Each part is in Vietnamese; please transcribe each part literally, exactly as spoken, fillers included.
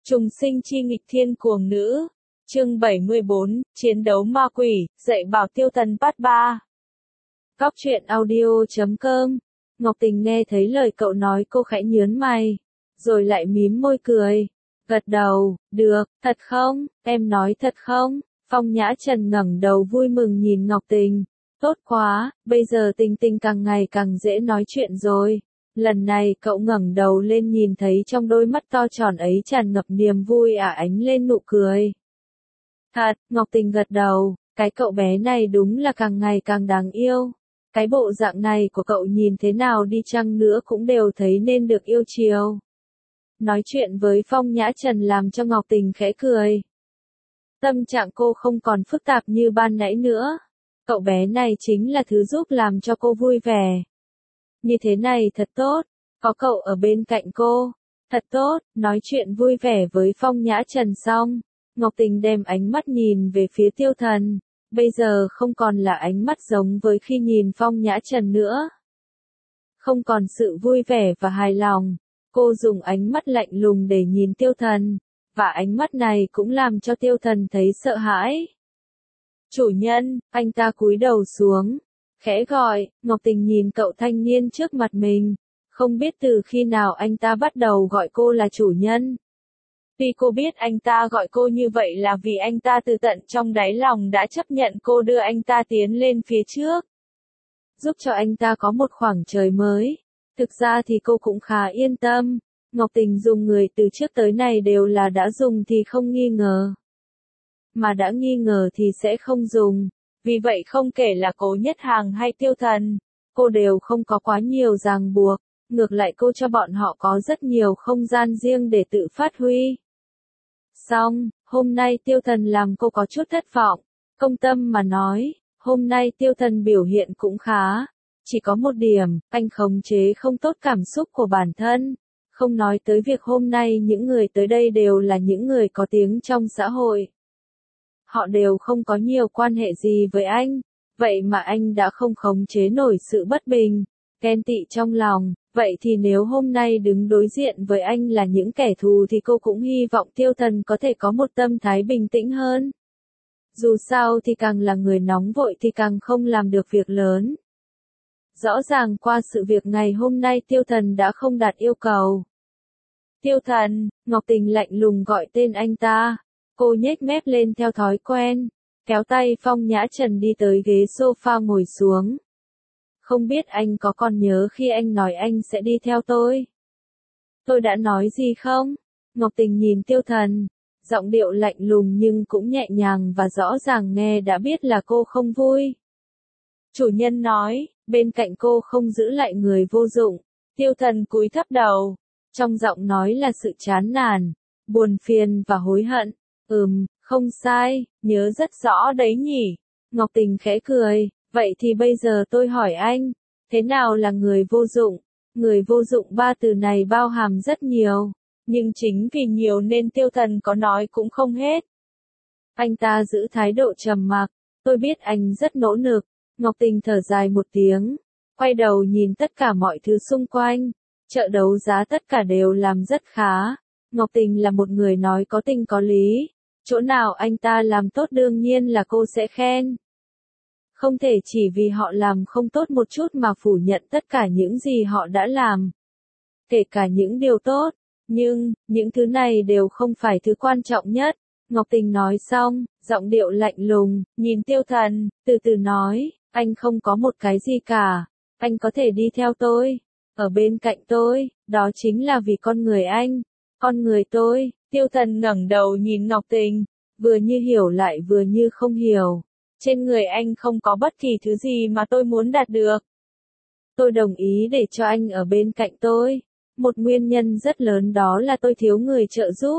Trùng sinh chi nghịch thiên cuồng nữ. Chương bảy mươi bốn, Chiến đấu ma quỷ, dạy bảo Tiêu Thần Part ba. Góc truyện audio chấm com. Ngọc Tình nghe thấy lời cậu nói cô khẽ nhướng mày, rồi lại mím môi cười, gật đầu, được, thật không, em nói thật không? Phong Nhã Trần ngẩng đầu vui mừng nhìn Ngọc Tình, tốt quá, bây giờ Tình Tình càng ngày càng dễ nói chuyện rồi. Lần này cậu ngẩng đầu lên nhìn thấy trong đôi mắt to tròn ấy tràn ngập niềm vui ả ánh lên nụ cười. Thật, Ngọc Tình gật đầu, cái cậu bé này đúng là càng ngày càng đáng yêu. Cái bộ dạng này của cậu nhìn thế nào đi chăng nữa cũng đều thấy nên được yêu chiều. Nói chuyện với Phong Nhã Trần làm cho Ngọc Tình khẽ cười. Tâm trạng cô không còn phức tạp như ban nãy nữa. Cậu bé này chính là thứ giúp làm cho cô vui vẻ. Như thế này thật tốt, có cậu ở bên cạnh cô. Thật tốt, nói chuyện vui vẻ với Phong Nhã Trần xong. Ngọc Tình đem ánh mắt nhìn về phía Tiêu Thần. Bây giờ không còn là ánh mắt giống với khi nhìn Phong Nhã Trần nữa. Không còn sự vui vẻ và hài lòng. Cô dùng ánh mắt lạnh lùng để nhìn Tiêu Thần. Và ánh mắt này cũng làm cho Tiêu Thần thấy sợ hãi. Chủ nhân, anh ta cúi đầu xuống. Khẽ gọi, Ngọc Tình nhìn cậu thanh niên trước mặt mình. Không biết từ khi nào anh ta bắt đầu gọi cô là chủ nhân. Tuy cô biết anh ta gọi cô như vậy là vì anh ta từ tận trong đáy lòng đã chấp nhận cô đưa anh ta tiến lên phía trước. Giúp cho anh ta có một khoảng trời mới. Thực ra thì cô cũng khá yên tâm. Ngọc Tình dùng người từ trước tới nay đều là đã dùng thì không nghi ngờ. Mà đã nghi ngờ thì sẽ không dùng. Vì vậy không kể là Cố Nhất Hàng hay Tiêu Thần, cô đều không có quá nhiều ràng buộc. Ngược lại cô cho bọn họ có rất nhiều không gian riêng để tự phát huy. Xong, hôm nay Tiêu Thần làm cô có chút thất vọng. Công tâm mà nói, hôm nay Tiêu Thần biểu hiện cũng khá. Chỉ có một điểm, anh khống chế không tốt cảm xúc của bản thân. Không nói tới việc hôm nay những người tới đây đều là những người có tiếng trong xã hội. Họ đều không có nhiều quan hệ gì với anh. Vậy mà anh đã không khống chế nổi sự bất bình, ghen tị trong lòng. Vậy thì nếu hôm nay đứng đối diện với anh là những kẻ thù thì cô cũng hy vọng Tiêu Thần có thể có một tâm thái bình tĩnh hơn. Dù sao thì càng là người nóng vội thì càng không làm được việc lớn. Rõ ràng qua sự việc ngày hôm nay Tiêu Thần đã không đạt yêu cầu. Tiêu Thần, Ngọc Tình lạnh lùng gọi tên anh ta. Cô nhếch mép lên theo thói quen, kéo tay Phong Nhã Trần đi tới ghế sofa ngồi xuống. Không biết anh có còn nhớ khi anh nói anh sẽ đi theo tôi? Tôi đã nói gì không? Ngọc Tình nhìn Tiêu Thần, giọng điệu lạnh lùng nhưng cũng nhẹ nhàng và rõ ràng nghe đã biết là cô không vui. Chủ nhân nói, bên cạnh cô không giữ lại người vô dụng. Tiêu Thần cúi thấp đầu, trong giọng nói là sự chán nản, buồn phiền và hối hận. Ừm, không sai, nhớ rất rõ đấy nhỉ. Ngọc Tình khẽ cười, vậy thì bây giờ tôi hỏi anh, thế nào là người vô dụng? Người vô dụng ba từ này bao hàm rất nhiều, nhưng chính vì nhiều nên Tiêu Thần có nói cũng không hết. Anh ta giữ thái độ trầm mặc, tôi biết anh rất nỗ lực. Ngọc Tình thở dài một tiếng, quay đầu nhìn tất cả mọi thứ xung quanh, chợ đấu giá tất cả đều làm rất khá. Ngọc Tình là một người nói có tình có lý, chỗ nào anh ta làm tốt đương nhiên là cô sẽ khen. Không thể chỉ vì họ làm không tốt một chút mà phủ nhận tất cả những gì họ đã làm. Kể cả những điều tốt, nhưng, những thứ này đều không phải thứ quan trọng nhất. Ngọc Tình nói xong, giọng điệu lạnh lùng, nhìn Tiêu Thần, từ từ nói, anh không có một cái gì cả. Anh có thể đi theo tôi, ở bên cạnh tôi, đó chính là vì con người anh, con người tôi. Tiêu Thần ngẩng đầu nhìn Ngọc Tình, vừa như hiểu lại vừa như không hiểu. Trên người anh không có bất kỳ thứ gì mà tôi muốn đạt được. Tôi đồng ý để cho anh ở bên cạnh tôi. Một nguyên nhân rất lớn đó là tôi thiếu người trợ giúp.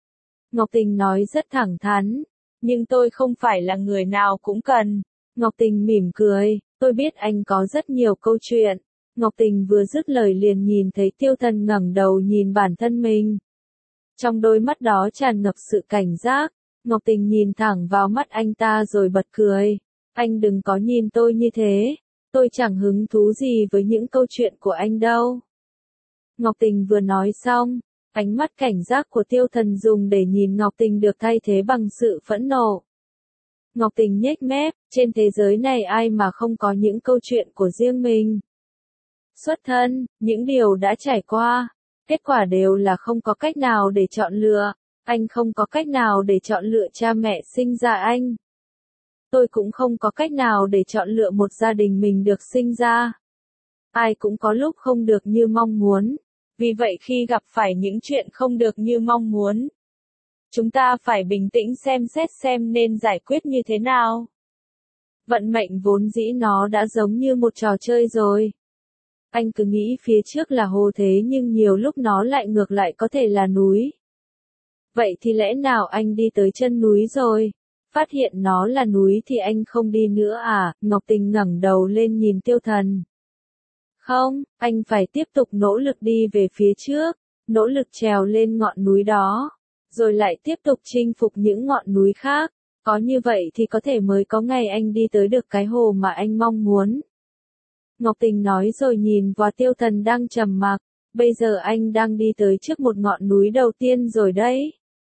Ngọc Tình nói rất thẳng thắn, nhưng tôi không phải là người nào cũng cần. Ngọc Tình mỉm cười, tôi biết anh có rất nhiều câu chuyện. Ngọc Tình vừa dứt lời liền nhìn thấy Tiêu Thần ngẩng đầu nhìn bản thân mình. Trong đôi mắt đó tràn ngập sự cảnh giác. Ngọc Tình nhìn thẳng vào mắt anh ta rồi bật cười. Anh đừng có nhìn tôi như thế. Tôi chẳng hứng thú gì với những câu chuyện của anh đâu. Ngọc Tình vừa nói xong, Ánh mắt cảnh giác của Tiêu Thần dùng để nhìn Ngọc Tình được thay thế bằng sự phẫn nộ. Ngọc Tình nhếch mép, trên thế giới này ai mà không có những câu chuyện của riêng mình. Xuất thân, những điều đã trải qua, kết quả đều là không có cách nào để chọn lựa, anh không có cách nào để chọn lựa cha mẹ sinh ra anh. Tôi cũng không có cách nào để chọn lựa một gia đình mình được sinh ra. Ai cũng có lúc không được như mong muốn. Vì vậy khi gặp phải những chuyện không được như mong muốn, chúng ta phải bình tĩnh xem xét xem nên giải quyết như thế nào. Vận mệnh vốn dĩ nó đã giống như một trò chơi rồi. Anh cứ nghĩ phía trước là hồ thế nhưng nhiều lúc nó lại ngược lại có thể là núi. Vậy thì lẽ nào anh đi tới chân núi rồi? Phát hiện nó là núi thì anh không đi nữa à? Ngọc Tình ngẩng đầu lên nhìn Tiêu Thần. Không, anh phải tiếp tục nỗ lực đi về phía trước, nỗ lực trèo lên ngọn núi đó, rồi lại tiếp tục chinh phục những ngọn núi khác. Có như vậy thì có thể mới có ngày anh đi tới được cái hồ mà anh mong muốn. Ngọc Tình nói rồi nhìn vào Tiêu Thần đang trầm mặc, bây giờ anh đang đi tới trước một ngọn núi đầu tiên rồi đấy.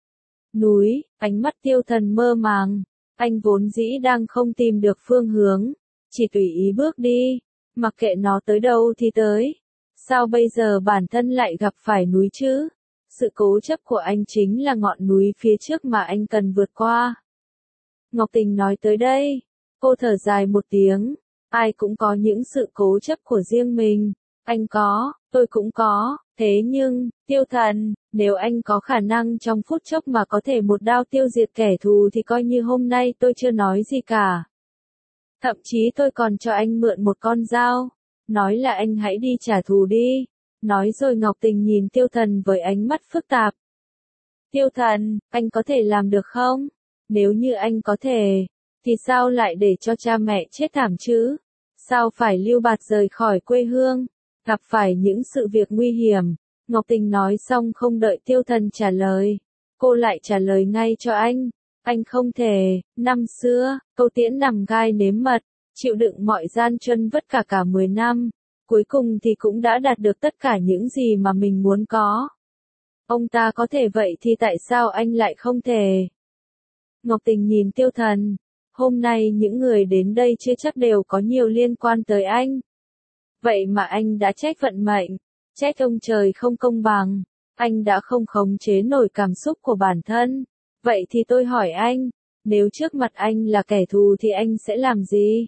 Núi, ánh mắt Tiêu Thần mơ màng, anh vốn dĩ đang không tìm được phương hướng, chỉ tùy ý bước đi, mặc kệ nó tới đâu thì tới. Sao bây giờ bản thân lại gặp phải núi chứ? Sự cố chấp của anh chính là ngọn núi phía trước mà anh cần vượt qua. Ngọc Tình nói tới đây, cô thở dài một tiếng, ai cũng có những sự cố chấp của riêng mình, anh có, tôi cũng có, thế nhưng, Tiêu Thần, nếu anh có khả năng trong phút chốc mà có thể một đao tiêu diệt kẻ thù thì coi như hôm nay tôi chưa nói gì cả. Thậm chí tôi còn cho anh mượn một con dao, nói là anh hãy đi trả thù đi. Nói rồi Ngọc Tình nhìn Tiêu Thần với ánh mắt phức tạp. Tiêu Thần, anh có thể làm được không? Nếu như anh có thể, thì sao lại để cho cha mẹ chết thảm chứ? Sao phải lưu bạt rời khỏi quê hương, gặp phải những sự việc nguy hiểm? Ngọc Tình nói xong không đợi Tiêu Thần trả lời, cô lại trả lời ngay cho anh. Anh không thể, năm xưa, Câu Tiễn nằm gai nếm mật, chịu đựng mọi gian truân vất cả cả mười năm, cuối cùng thì cũng đã đạt được tất cả những gì mà mình muốn có. Ông ta có thể vậy thì tại sao anh lại không thể? Ngọc Tình nhìn Tiêu Thần, hôm nay những người đến đây chưa chắc đều có nhiều liên quan tới anh. Vậy mà anh đã trách vận mệnh, trách ông trời không công bằng, anh đã không khống chế nổi cảm xúc của bản thân. Vậy thì tôi hỏi anh, nếu trước mặt anh là kẻ thù thì anh sẽ làm gì?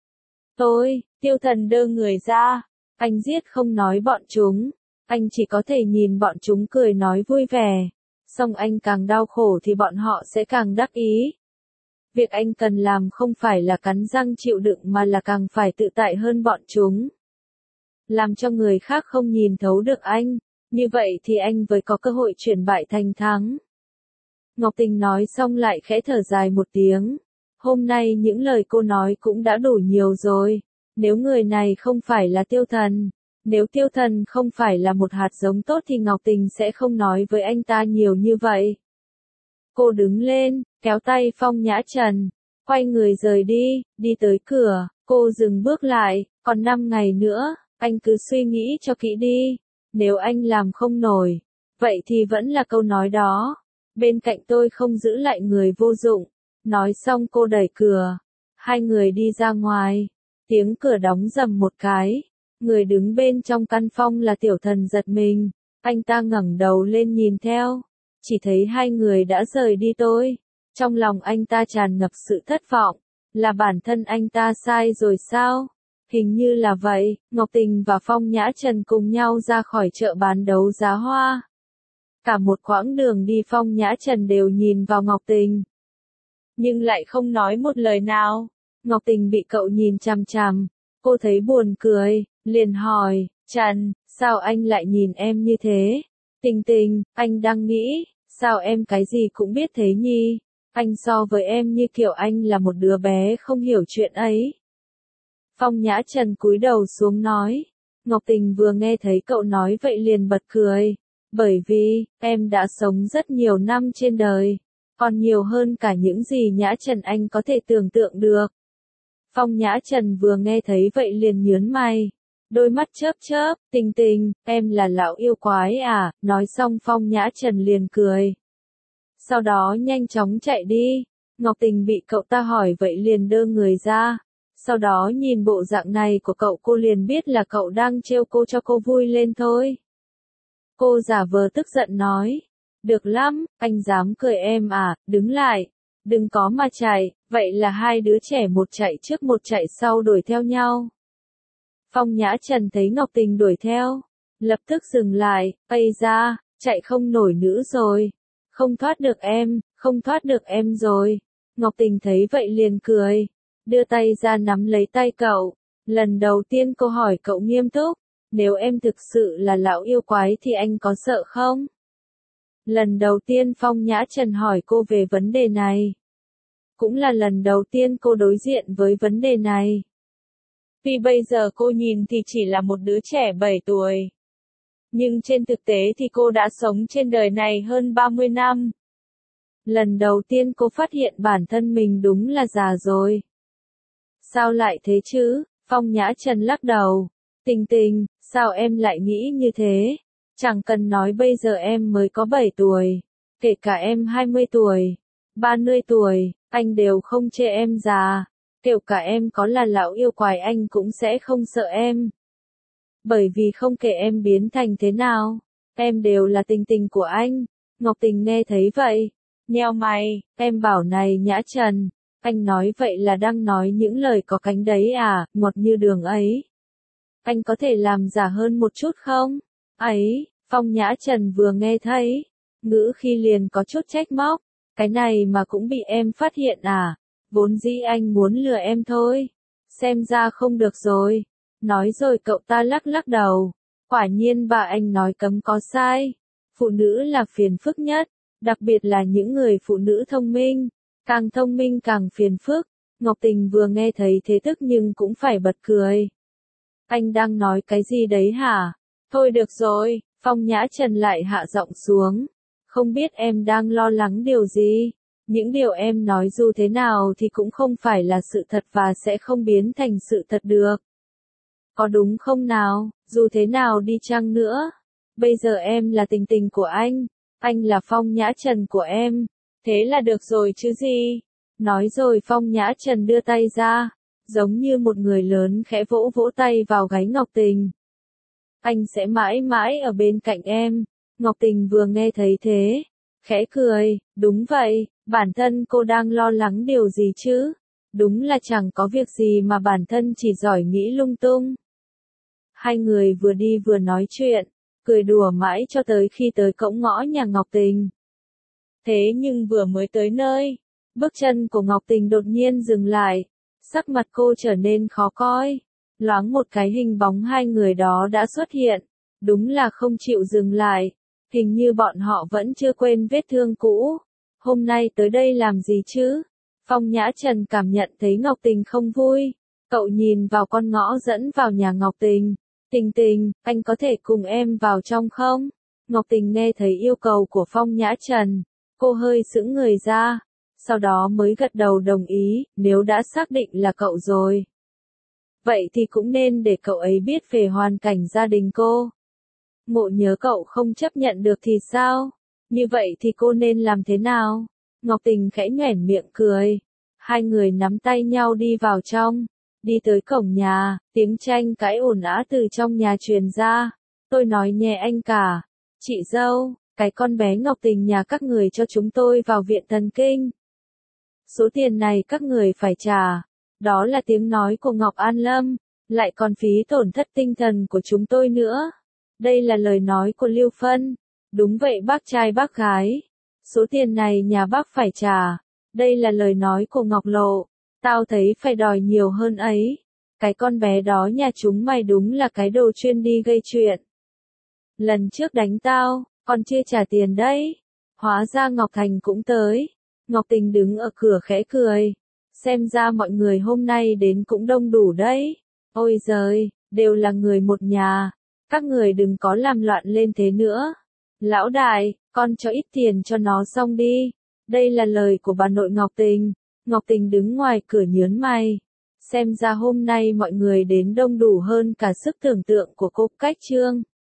Tôi, Tiêu Thần đơ người ra, anh giết không nói bọn chúng, anh chỉ có thể nhìn bọn chúng cười nói vui vẻ, xong anh càng đau khổ thì bọn họ sẽ càng đắc ý. Việc anh cần làm không phải là cắn răng chịu đựng mà là càng phải tự tại hơn bọn chúng. Làm cho người khác không nhìn thấu được anh, như vậy thì anh mới có cơ hội chuyển bại thành thắng. Ngọc Tình nói xong lại khẽ thở dài một tiếng. Hôm nay những lời cô nói cũng đã đủ nhiều rồi. Nếu người này không phải là Tiêu Thần, nếu Tiêu Thần không phải là một hạt giống tốt thì Ngọc Tình sẽ không nói với anh ta nhiều như vậy. Cô đứng lên, kéo tay Phong Nhã Trần, quay người rời đi, đi tới cửa, cô dừng bước lại, còn năm ngày nữa, anh cứ suy nghĩ cho kỹ đi. Nếu anh làm không nổi, vậy thì vẫn là câu nói đó. Bên cạnh tôi không giữ lại người vô dụng. Nói xong cô đẩy cửa. Hai người đi ra ngoài. Tiếng cửa đóng rầm một cái. Người đứng bên trong căn phòng là Tiểu Thần giật mình. Anh ta ngẩng đầu lên nhìn theo. Chỉ thấy hai người đã rời đi tôi. Trong lòng anh ta tràn ngập sự thất vọng. Là bản thân anh ta sai rồi sao? Hình như là vậy. Ngọc Tình và Phong Nhã Trần cùng nhau ra khỏi chợ bán đấu giá hoa. Cả một quãng đường đi Phong Nhã Trần đều nhìn vào Ngọc Tình. Nhưng lại không nói một lời nào. Ngọc Tình bị cậu nhìn chằm chằm. Cô thấy buồn cười, liền hỏi, Trần, sao anh lại nhìn em như thế? Tình Tình, anh đang nghĩ, sao em cái gì cũng biết thế nhỉ? Anh so với em như kiểu anh là một đứa bé không hiểu chuyện ấy. Phong Nhã Trần cúi đầu xuống nói. Ngọc Tình vừa nghe thấy cậu nói vậy liền bật cười. Bởi vì, em đã sống rất nhiều năm trên đời, còn nhiều hơn cả những gì Nhã Trần anh có thể tưởng tượng được. Phong Nhã Trần vừa nghe thấy vậy liền nhướng mày. Đôi mắt chớp chớp, Tình Tình, em là lão yêu quái à, nói xong Phong Nhã Trần liền cười. Sau đó nhanh chóng chạy đi, Ngọc Tình bị cậu ta hỏi vậy liền đơ người ra. Sau đó nhìn bộ dạng này của cậu cô liền biết là cậu đang trêu cô cho cô vui lên thôi. Cô giả vờ tức giận nói, được lắm, anh dám cười em à, đứng lại, đừng có mà chạy, vậy là hai đứa trẻ một chạy trước một chạy sau đuổi theo nhau. Phong Nhã Trần thấy Ngọc Tình đuổi theo, lập tức dừng lại, ây ra, chạy không nổi nữa rồi, không thoát được em, không thoát được em rồi. Ngọc Tình thấy vậy liền cười, đưa tay ra nắm lấy tay cậu, lần đầu tiên cô hỏi cậu nghiêm túc, nếu em thực sự là lão yêu quái thì anh có sợ không? Lần đầu tiên Phong Nhã Trần hỏi cô về vấn đề này. Cũng là lần đầu tiên cô đối diện với vấn đề này. Vì bây giờ cô nhìn thì chỉ là một đứa trẻ bảy tuổi. Nhưng trên thực tế thì cô đã sống trên đời này hơn ba mươi năm. Lần đầu tiên cô phát hiện bản thân mình đúng là già rồi. Sao lại thế chứ? Phong Nhã Trần lắc đầu. Tình Tình, sao em lại nghĩ như thế? Chẳng cần nói bây giờ em mới có bảy tuổi. Kể cả em hai mươi tuổi, ba mươi tuổi, anh đều không chê em già. Kể cả em có là lão yêu quái anh cũng sẽ không sợ em. Bởi vì không kể em biến thành thế nào, em đều là Tình Tình của anh. Ngọc Tình nghe thấy vậy, nheo mày, em bảo này Nhã Trần, anh nói vậy là đang nói những lời có cánh đấy à, ngọt như đường ấy. Anh có thể làm giả hơn một chút không? Ấy, Phong Nhã Trần vừa nghe thấy, ngữ khi liền có chút trách móc, cái này mà cũng bị em phát hiện à, vốn dĩ anh muốn lừa em thôi, xem ra không được rồi. Nói rồi cậu ta lắc lắc đầu, quả nhiên bà anh nói cấm có sai, phụ nữ là phiền phức nhất, đặc biệt là những người phụ nữ thông minh, càng thông minh càng phiền phức. Ngọc Tình vừa nghe thấy thế tức nhưng cũng phải bật cười. Anh đang nói cái gì đấy hả? Thôi được rồi, Phong Nhã Trần lại hạ giọng xuống, không biết em đang lo lắng điều gì, những điều em nói dù thế nào thì cũng không phải là sự thật và sẽ không biến thành sự thật được. Có đúng không nào, dù thế nào đi chăng nữa, bây giờ em là Tình Tình của anh, anh là Phong Nhã Trần của em, thế là được rồi chứ gì. Nói rồi Phong Nhã Trần đưa tay ra, giống như một người lớn khẽ vỗ vỗ tay vào gáy Ngọc Tình. Anh sẽ mãi mãi ở bên cạnh em. Ngọc Tình vừa nghe thấy thế, khẽ cười, đúng vậy, bản thân cô đang lo lắng điều gì chứ? Đúng là chẳng có việc gì mà bản thân chỉ giỏi nghĩ lung tung. Hai người vừa đi vừa nói chuyện, cười đùa mãi cho tới khi tới cổng ngõ nhà Ngọc Tình. Thế nhưng vừa mới tới nơi, bước chân của Ngọc Tình đột nhiên dừng lại, sắc mặt cô trở nên khó coi. Loáng một cái hình bóng hai người đó đã xuất hiện, đúng là không chịu dừng lại, hình như bọn họ vẫn chưa quên vết thương cũ. Hôm nay tới đây làm gì chứ? Phong Nhã Trần cảm nhận thấy Ngọc Tình không vui, cậu nhìn vào con ngõ dẫn vào nhà Ngọc Tình. Tình Tình, anh có thể cùng em vào trong không? Ngọc Tình nghe thấy yêu cầu của Phong Nhã Trần, cô hơi sững người ra, sau đó mới gật đầu đồng ý, nếu đã xác định là cậu rồi. Vậy thì cũng nên để cậu ấy biết về hoàn cảnh gia đình cô. Ngộ nhớ cậu không chấp nhận được thì sao? Như vậy thì cô nên làm thế nào? Ngọc Tình khẽ nhoẻn miệng cười. Hai người nắm tay nhau đi vào trong. Đi tới cổng nhà, tiếng tranh cãi ồn ào từ trong nhà truyền ra. Tôi nói nhẹ anh cả. Chị dâu, cái con bé Ngọc Tình nhà các người cho chúng tôi vào viện thần kinh. Số tiền này các người phải trả. Đó là tiếng nói của Ngọc An Lâm, lại còn phí tổn thất tinh thần của chúng tôi nữa. Đây là lời nói của Lưu Phân. Đúng vậy bác trai bác gái. Số tiền này nhà bác phải trả. Đây là lời nói của Ngọc Lộ. Tao thấy phải đòi nhiều hơn ấy. Cái con bé đó nhà chúng mày đúng là cái đồ chuyên đi gây chuyện. Lần trước đánh tao, còn chưa trả tiền đấy. Hóa ra Ngọc Thành cũng tới. Ngọc Tình đứng ở cửa khẽ cười. Xem ra mọi người hôm nay đến cũng đông đủ đấy. Ôi giời, đều là người một nhà. Các người đừng có làm loạn lên thế nữa. Lão đại, con cho ít tiền cho nó xong đi. Đây là lời của bà nội Ngọc Tình. Ngọc Tình đứng ngoài cửa nhớn mày. Xem ra hôm nay mọi người đến đông đủ hơn cả sức tưởng tượng của cô Cách Trương.